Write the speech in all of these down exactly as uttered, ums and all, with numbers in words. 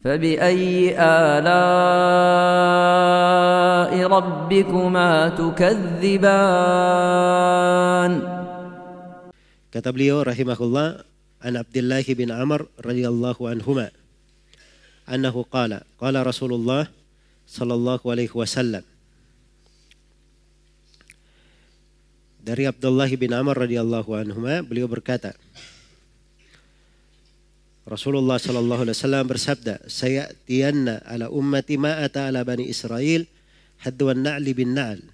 فبأي آلاء ربكما تكذبان. Kata beliau rahimahullah, an Abdullah bin Amr radhiyallahu anhuma annahu qala qala Rasulullah sallallahu alaihi wasallam. Dari Abdullah bin Amr radhiyallahu anhuma, beliau berkata, Rasulullah sallallahu alaihi wasallam bersabda, sayatiyanna ala ummati ma ata ala bani Israel hadwan na'li bin na'l.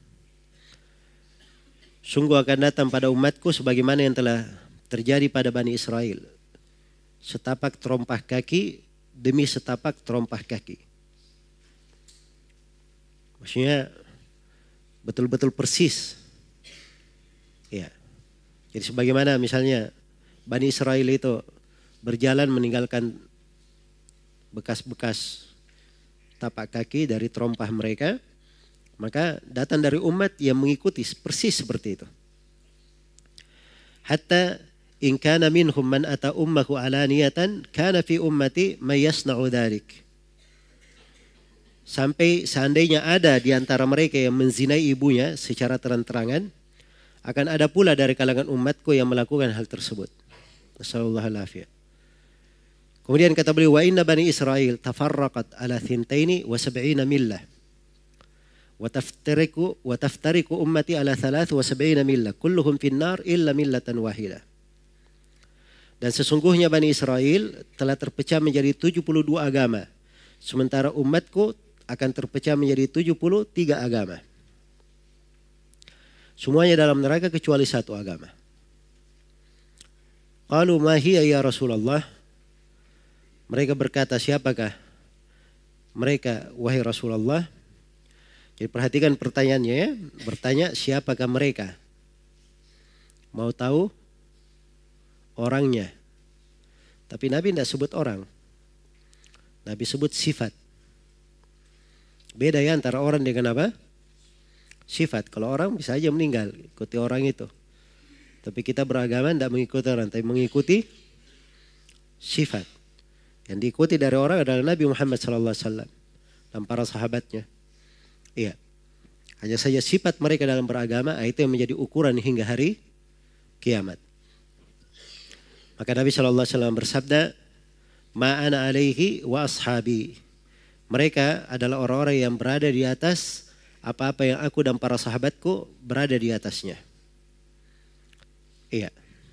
Sungguh akan datang pada umatku sebagaimana yang telah terjadi pada Bani Israel. Setapak terompah kaki demi setapak terompah kaki. Maksudnya betul-betul persis. Ya. Jadi sebagaimana misalnya Bani Israel itu berjalan meninggalkan bekas-bekas tapak kaki dari terompah mereka, maka datang dari umat yang mengikuti persis seperti itu. Hatta in kana minhum man ata ummahu alaniyatan kana fi ummati may yasna'u dzalik. Sampai seandainya ada di antara mereka yang menzinai ibunya secara terang-terangan, akan ada pula dari kalangan umatku yang melakukan hal tersebut. Nasallallahu alaihi. Kemudian kata beliau, wa inna bani Israel tafarraqat ala thintaini wa sab'ina millah. Wa taftariku wa taftariku ummati ala thalath wa sab'ina millah. Kulluhum finnar illa millatan wahidah. Dan sesungguhnya Bani Israel telah terpecah menjadi tujuh puluh dua agama. Sementara umatku akan terpecah menjadi tujuh puluh tiga agama. Semuanya dalam neraka kecuali satu agama. Qalu ma hiya ya Rasulullah? Mereka berkata, siapakah mereka wahai Rasulullah? Jadi perhatikan pertanyaannya ya. Bertanya siapakah mereka? Mau tahu orangnya. Tapi Nabi tidak sebut orang. Nabi sebut sifat. Beda ya antara orang dengan apa? Sifat. Kalau orang bisa aja meninggal, ikuti orang itu. Tapi kita beragama tidak mengikuti orang, tapi mengikuti sifat. Yang diikuti dari orang adalah Nabi Muhammad sallallahu alaihi wasallam dan para sahabatnya. Iya. Hanya saja sifat mereka dalam beragama itu yang menjadi ukuran hingga hari kiamat. Maka Nabi sallallahu alaihi wasallam bersabda, "Ma ana alaihi wa ashabi." Mereka adalah orang-orang yang berada di atas apa-apa yang aku dan para sahabatku berada di atasnya. Iya.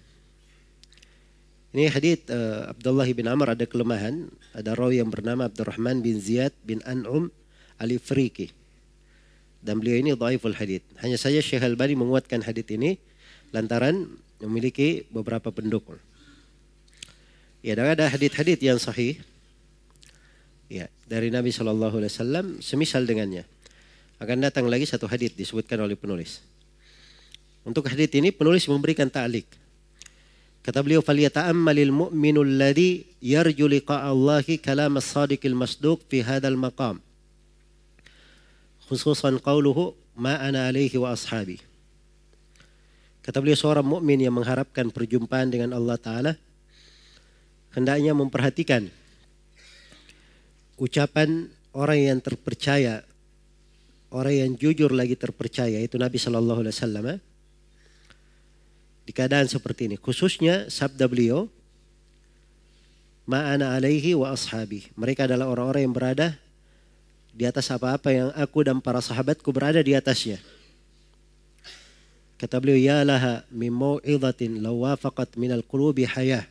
Ini hadits uh, Abdullah bin Amr ada kelemahan. Ada rawi yang bernama Abdurrahman bin Ziyad bin An'um al-Ifriqi. Dan beliau ini dhaiful hadits. Hanya saja Syekh Al-Albani menguatkan hadits ini lantaran memiliki beberapa pendukung. Ya, dan ada hadits-hadits yang sahih. Ya, dari Nabi shallallahu alaihi wasallam semisal dengannya. Akan datang lagi satu hadits disebutkan oleh penulis. Untuk hadits ini penulis memberikan ta'liq. Kata beliau, "Falyata'ammalil mu'minu alladhi yarju liqa'a Allahi kalam as-sadiqil masduq fi hadzal maqam." Khususan qauluhu ma ana alaihi wa ashabi. Kata beliau, seorang mukmin yang mengharapkan perjumpaan dengan Allah Ta'ala hendaknya memperhatikan ucapan orang yang terpercaya, orang yang jujur lagi terpercaya, itu Nabi Sallallahu Alaihi Wasallam. Di keadaan seperti ini, khususnya sabda beliau, ma'ana alaihi wa ashabi. Mereka adalah orang-orang yang berada di atas apa-apa yang aku dan para sahabatku berada di atasnya. Kata beliau, ya laha min mau'izatin law wafaqat minal qulubi hayah.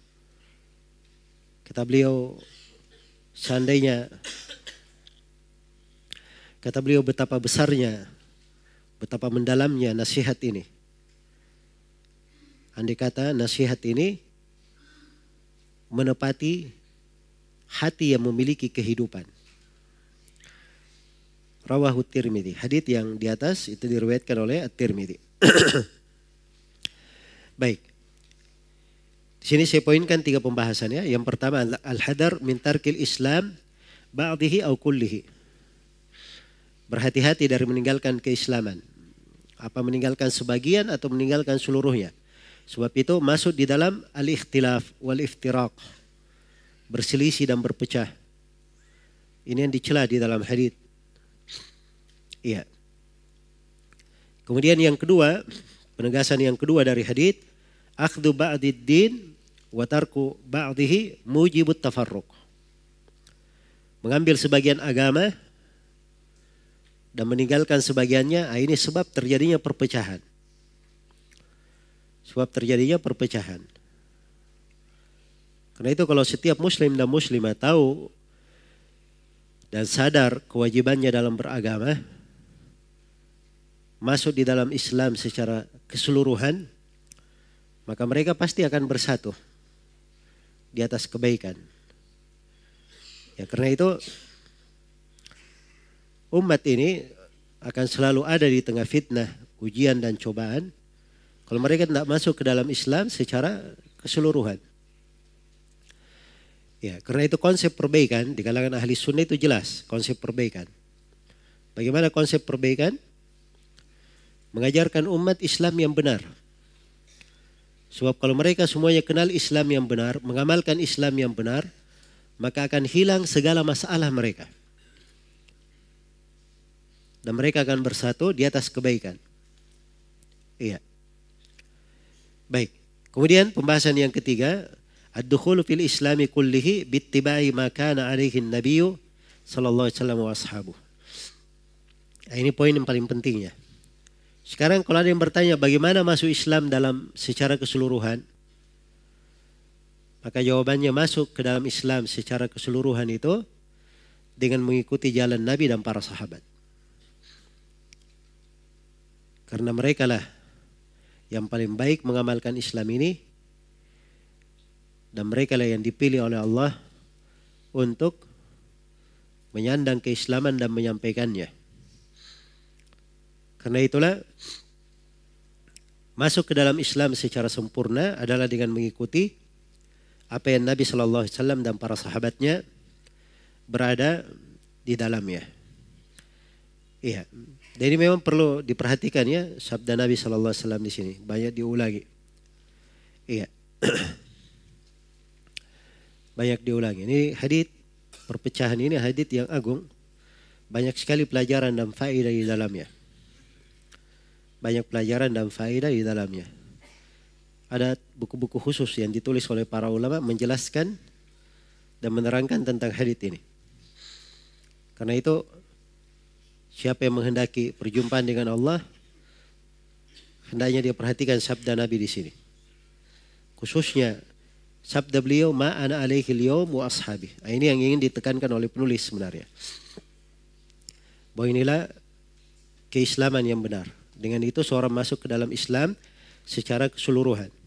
Kata beliau, seandainya, kata beliau, betapa besarnya, betapa mendalamnya nasihat ini. Andai kata nasihat ini menepati hati yang memiliki kehidupan. Rawahu Tirmidzi. Hadits yang di atas itu diriwayatkan oleh At-Tirmidzi. Baik. Di sini saya poinkan tiga pembahasan ya. Yang pertama, al-hadar min tarkil Islam ba'dihi au kullihi. Berhati-hati dari meninggalkan keislaman. Apa meninggalkan sebagian atau meninggalkan seluruhnya. Sebab itu masuk di dalam al-ikhtilaf wal-iftiraq. berselisih dan berpecah. Ini yang dicela di dalam hadits. Iya. Kemudian yang kedua, penegasan yang kedua dari hadits, akhdhu ba'did din wa tarku ba'dihi mujibut tafarruq. Mengambil sebagian agama dan meninggalkan sebagiannya, ini sebab terjadinya perpecahan. Sebab terjadinya perpecahan. Karena itu kalau setiap muslim dan muslimah tahu dan sadar kewajibannya dalam beragama, masuk di dalam Islam secara keseluruhan, maka mereka pasti akan bersatu di atas kebaikan. Ya, karena itu umat ini akan selalu ada di tengah fitnah, ujian dan cobaan kalau mereka tidak masuk ke dalam Islam secara keseluruhan. Ya, karena itu konsep perbaikan di kalangan ahli sunnah itu jelas, konsep perbaikan. Bagaimana konsep perbaikan? Mengajarkan umat Islam yang benar. Sebab kalau mereka semuanya kenal Islam yang benar, mengamalkan Islam yang benar, maka akan hilang segala masalah mereka. Dan mereka akan bersatu di atas kebaikan. Iya. Baik. Kemudian pembahasan yang ketiga, ad-dukhulu fil islami kullihi bittiba'i ma kana alaihi an-nabiyyu sallallahu alaihi wasallam wa ashabuh. Nah, ini poin yang paling pentingnya. Sekarang kalau ada yang bertanya bagaimana masuk Islam dalam secara keseluruhan, maka jawabannya masuk ke dalam Islam secara keseluruhan itu dengan mengikuti jalan Nabi dan para sahabat. Karena mereka lah yang paling baik mengamalkan Islam ini, dan mereka lah yang dipilih oleh Allah untuk menyandang keislaman dan menyampaikannya. Karena itulah masuk ke dalam Islam secara sempurna adalah dengan mengikuti apa yang Nabi shallallahu alaihi wasallam dan para sahabatnya berada di dalamnya. Iya. Dan ini memang perlu diperhatikan ya, sabda Nabi shallallahu alaihi wasallam di sini banyak diulangi. Iya. Banyak diulangi. Ini hadits perpecahan ini hadits yang agung. Banyak sekali pelajaran dan faedah di dalamnya. Banyak pelajaran dan faedah di dalamnya. Ada buku-buku khusus yang ditulis oleh para ulama menjelaskan dan menerangkan tentang hadits ini. Karena itu siapa yang menghendaki perjumpaan dengan Allah, hendaknya dia perhatikan sabda Nabi di sini. Khususnya sabda beliau, ma ana alaihi al-yawm wa ashabi. Nah, ini yang ingin ditekankan oleh penulis sebenarnya. Bahwa inilah keislaman yang benar. Dengan itu seorang masuk ke dalam Islam secara keseluruhan.